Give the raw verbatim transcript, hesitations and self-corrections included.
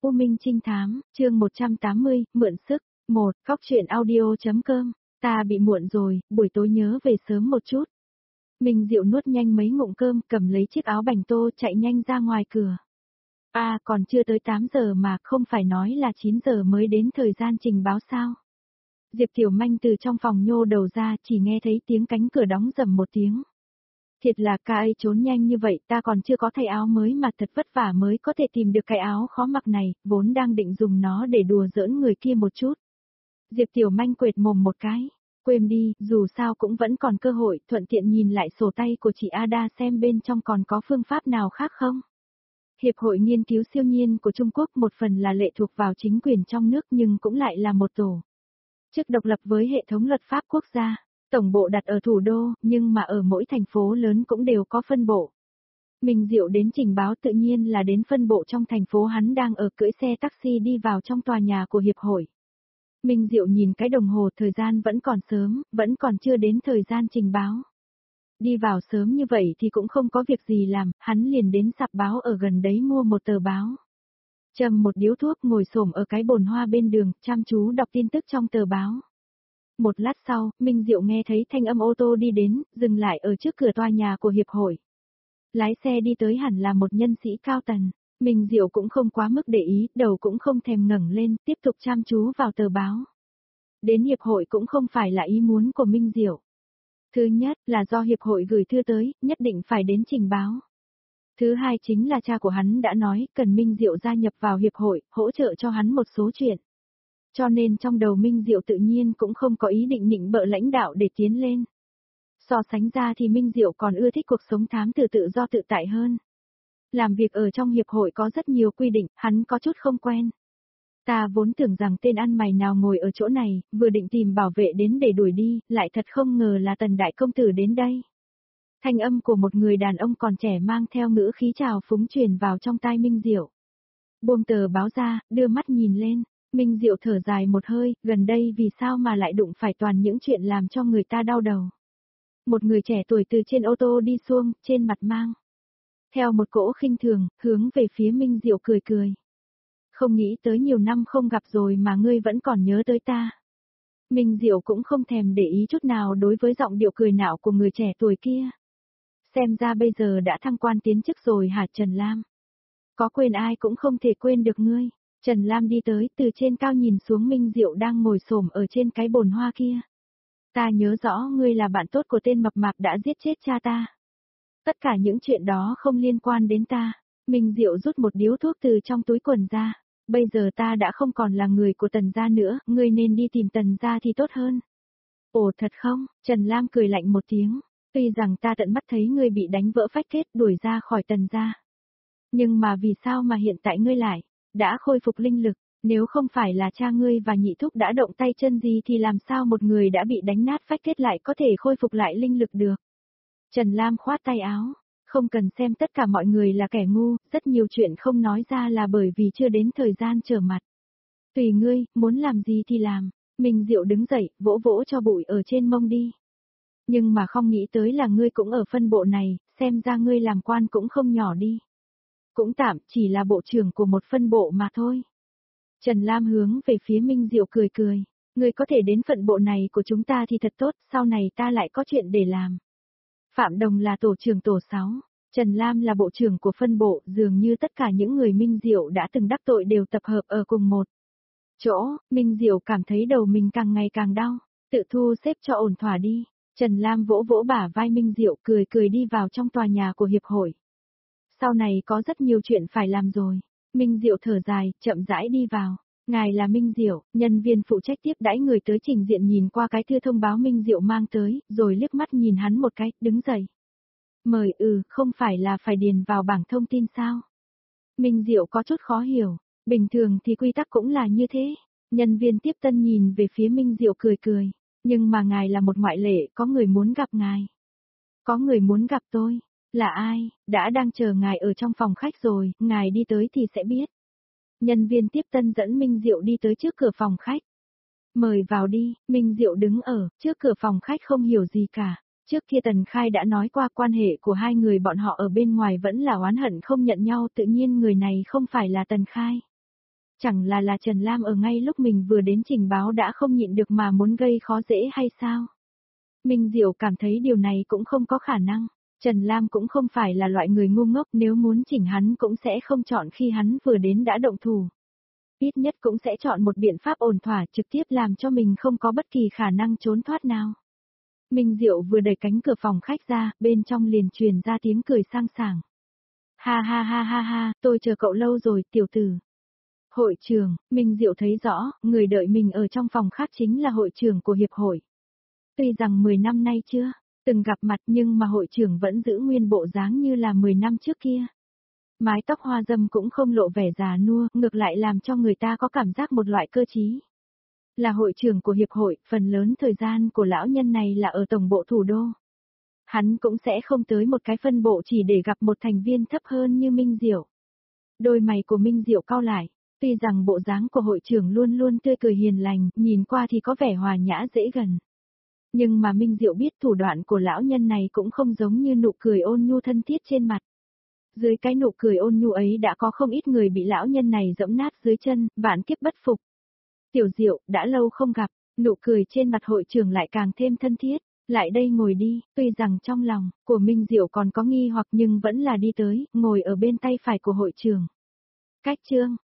U Minh Trinh Thám, chương một trăm tám mươi, mượn sức. một. Góc truyện audio.com. Ta bị muộn rồi, buổi tối nhớ về sớm một chút. Minh Diệu nuốt nhanh mấy ngụm cơm, cầm lấy chiếc áo bành tô chạy nhanh ra ngoài cửa. A, à, còn chưa tới tám giờ mà, không phải nói là chín giờ mới đến thời gian trình báo sao? Diệp Tiểu Manh từ trong phòng nhô đầu ra, chỉ nghe thấy tiếng cánh cửa đóng rầm một tiếng. Thiệt là ca ấy trốn nhanh như vậy, ta còn chưa có thay áo mới mà thật vất vả mới có thể tìm được cái áo khó mặc này, vốn đang định dùng nó để đùa giỡn người kia một chút. Diệp Tiểu Manh quệt mồm một cái, quên đi, dù sao cũng vẫn còn cơ hội, thuận tiện nhìn lại sổ tay của chị Ada xem bên trong còn có phương pháp nào khác không. Hiệp hội nghiên cứu siêu nhiên của Trung Quốc một phần là lệ thuộc vào chính quyền trong nước nhưng cũng lại là một tổ chức độc lập với hệ thống luật pháp quốc gia. Tổng bộ đặt ở thủ đô, nhưng mà ở mỗi thành phố lớn cũng đều có phân bộ. Minh Diệu đến trình báo tự nhiên là đến phân bộ trong thành phố hắn đang ở, cưỡi xe taxi đi vào trong tòa nhà của hiệp hội. Minh Diệu nhìn cái đồng hồ, thời gian vẫn còn sớm, vẫn còn chưa đến thời gian trình báo. Đi vào sớm như vậy thì cũng không có việc gì làm, hắn liền đến sạp báo ở gần đấy mua một tờ báo. Châm một điếu thuốc, ngồi xổm ở cái bồn hoa bên đường, chăm chú đọc tin tức trong tờ báo. Một lát sau, Minh Diệu nghe thấy thanh âm ô tô đi đến, dừng lại ở trước cửa tòa nhà của hiệp hội. Lái xe đi tới hẳn là một nhân sĩ cao tầng. Minh Diệu cũng không quá mức để ý, đầu cũng không thèm ngẩng lên, tiếp tục chăm chú vào tờ báo. Đến hiệp hội cũng không phải là ý muốn của Minh Diệu. Thứ nhất là do hiệp hội gửi thư tới, nhất định phải đến trình báo. Thứ hai chính là cha của hắn đã nói, cần Minh Diệu gia nhập vào hiệp hội, hỗ trợ cho hắn một số chuyện. Cho nên trong đầu Minh Diệu tự nhiên cũng không có ý định nịnh bợ lãnh đạo để tiến lên. So sánh ra thì Minh Diệu còn ưa thích cuộc sống thám tử tự do tự tại hơn. Làm việc ở trong hiệp hội có rất nhiều quy định, hắn có chút không quen. Ta vốn tưởng rằng tên ăn mày nào ngồi ở chỗ này, vừa định tìm bảo vệ đến để đuổi đi, lại thật không ngờ là Tần đại công tử đến đây. Thanh âm của một người đàn ông còn trẻ mang theo ngữ khí trào phúng truyền vào trong tai Minh Diệu. Buông tờ báo ra, đưa mắt nhìn lên. Minh Diệu thở dài một hơi, gần đây vì sao mà lại đụng phải toàn những chuyện làm cho người ta đau đầu. Một người trẻ tuổi từ trên ô tô đi xuống, trên mặt mang theo một cỗ khinh thường, hướng về phía Minh Diệu cười cười. Không nghĩ tới nhiều năm không gặp rồi mà ngươi vẫn còn nhớ tới ta. Minh Diệu cũng không thèm để ý chút nào đối với giọng điệu cười nạo của người trẻ tuổi kia. Xem ra bây giờ đã thăng quan tiến chức rồi hả Trần Lam? Có quên ai cũng không thể quên được ngươi. Trần Lam đi tới, từ trên cao nhìn xuống Minh Diệu đang ngồi xổm ở trên cái bồn hoa kia. Ta nhớ rõ ngươi là bạn tốt của tên mập mạp đã giết chết cha ta. Tất cả những chuyện đó không liên quan đến ta. Minh Diệu rút một điếu thuốc từ trong túi quần ra. Bây giờ ta đã không còn là người của Tần gia nữa, ngươi nên đi tìm Tần gia thì tốt hơn. Ồ thật không? Trần Lam cười lạnh một tiếng. Tuy rằng ta tận mắt thấy ngươi bị đánh vỡ phách kết đuổi ra khỏi Tần gia. Nhưng mà vì sao mà hiện tại ngươi lại đã khôi phục linh lực, nếu không phải là cha ngươi và nhị thúc đã động tay chân gì thì làm sao một người đã bị đánh nát phách kết lại có thể khôi phục lại linh lực được. Trần Lam khoát tay áo, không cần xem tất cả mọi người là kẻ ngu, rất nhiều chuyện không nói ra là bởi vì chưa đến thời gian trở mặt. Tùy ngươi, muốn làm gì thì làm. Minh Diệu đứng dậy, vỗ vỗ cho bụi ở trên mông đi. Nhưng mà không nghĩ tới là ngươi cũng ở phân bộ này, xem ra ngươi làm quan cũng không nhỏ đi. Cũng tạm, chỉ là bộ trưởng của một phân bộ mà thôi. Trần Lam hướng về phía Minh Diệu cười cười. Ngươi có thể đến phận bộ này của chúng ta thì thật tốt, sau này ta lại có chuyện để làm. Phạm Đồng là tổ trưởng tổ sáu. Trần Lam là bộ trưởng của phân bộ, dường như tất cả những người Minh Diệu đã từng đắc tội đều tập hợp ở cùng một chỗ. Minh Diệu cảm thấy đầu mình càng ngày càng đau. Tự thu xếp cho ổn thỏa đi. Trần Lam vỗ vỗ bả vai Minh Diệu cười cười đi vào trong tòa nhà của hiệp hội. Sau này có rất nhiều chuyện phải làm rồi. Minh Diệu thở dài, chậm rãi đi vào. Ngài là Minh Diệu, nhân viên phụ trách tiếp đãi người tới trình diện nhìn qua cái thư thông báo Minh Diệu mang tới, rồi liếc mắt nhìn hắn một cái, đứng dậy. Mời ừ, không phải là phải điền vào bảng thông tin sao? Minh Diệu có chút khó hiểu, bình thường thì quy tắc cũng là như thế. Nhân viên tiếp tân nhìn về phía Minh Diệu cười cười, nhưng mà ngài là một ngoại lệ, có người muốn gặp ngài. Có người muốn gặp tôi. Là ai? Đã đang chờ ngài ở trong phòng khách rồi, ngài đi tới thì sẽ biết. Nhân viên tiếp tân dẫn Minh Diệu đi tới trước cửa phòng khách. Mời vào đi, Minh Diệu đứng ở trước cửa phòng khách không hiểu gì cả. Trước kia Tần Khai đã nói qua quan hệ của hai người bọn họ ở bên ngoài vẫn là oán hận không nhận nhau, tự nhiên người này không phải là Tần Khai. Chẳng là là Trần Lam ở ngay lúc mình vừa đến trình báo đã không nhịn được mà muốn gây khó dễ hay sao? Minh Diệu cảm thấy điều này cũng không có khả năng. Trần Lam cũng không phải là loại người ngu ngốc, nếu muốn chỉnh hắn cũng sẽ không chọn khi hắn vừa đến đã động thủ. Ít nhất cũng sẽ chọn một biện pháp ổn thỏa trực tiếp làm cho mình không có bất kỳ khả năng trốn thoát nào. Minh Diệu vừa đẩy cánh cửa phòng khách ra, bên trong liền truyền ra tiếng cười sang sảng. Ha ha ha ha ha, tôi chờ cậu lâu rồi, tiểu tử. Hội trưởng, Minh Diệu thấy rõ, người đợi mình ở trong phòng khác chính là hội trưởng của hiệp hội. Tuy rằng mười năm nay chưa từng gặp mặt nhưng mà hội trưởng vẫn giữ nguyên bộ dáng như là mười năm trước kia. Mái tóc hoa râm cũng không lộ vẻ già nua, ngược lại làm cho người ta có cảm giác một loại cơ trí. Là hội trưởng của hiệp hội, phần lớn thời gian của lão nhân này là ở tổng bộ thủ đô. Hắn cũng sẽ không tới một cái phân bộ chỉ để gặp một thành viên thấp hơn như Minh Diệu. Đôi mày của Minh Diệu cau lại, tuy rằng bộ dáng của hội trưởng luôn luôn tươi cười hiền lành, nhìn qua thì có vẻ hòa nhã dễ gần. Nhưng mà Minh Diệu biết thủ đoạn của lão nhân này cũng không giống như nụ cười ôn nhu thân thiết trên mặt. Dưới cái nụ cười ôn nhu ấy đã có không ít người bị lão nhân này giẫm nát dưới chân, vạn kiếp bất phục. Tiểu Diệu, đã lâu không gặp, nụ cười trên mặt hội trưởng lại càng thêm thân thiết. Lại đây ngồi đi, tuy rằng trong lòng của Minh Diệu còn có nghi hoặc nhưng vẫn là đi tới, ngồi ở bên tay phải của hội trưởng. Cách chương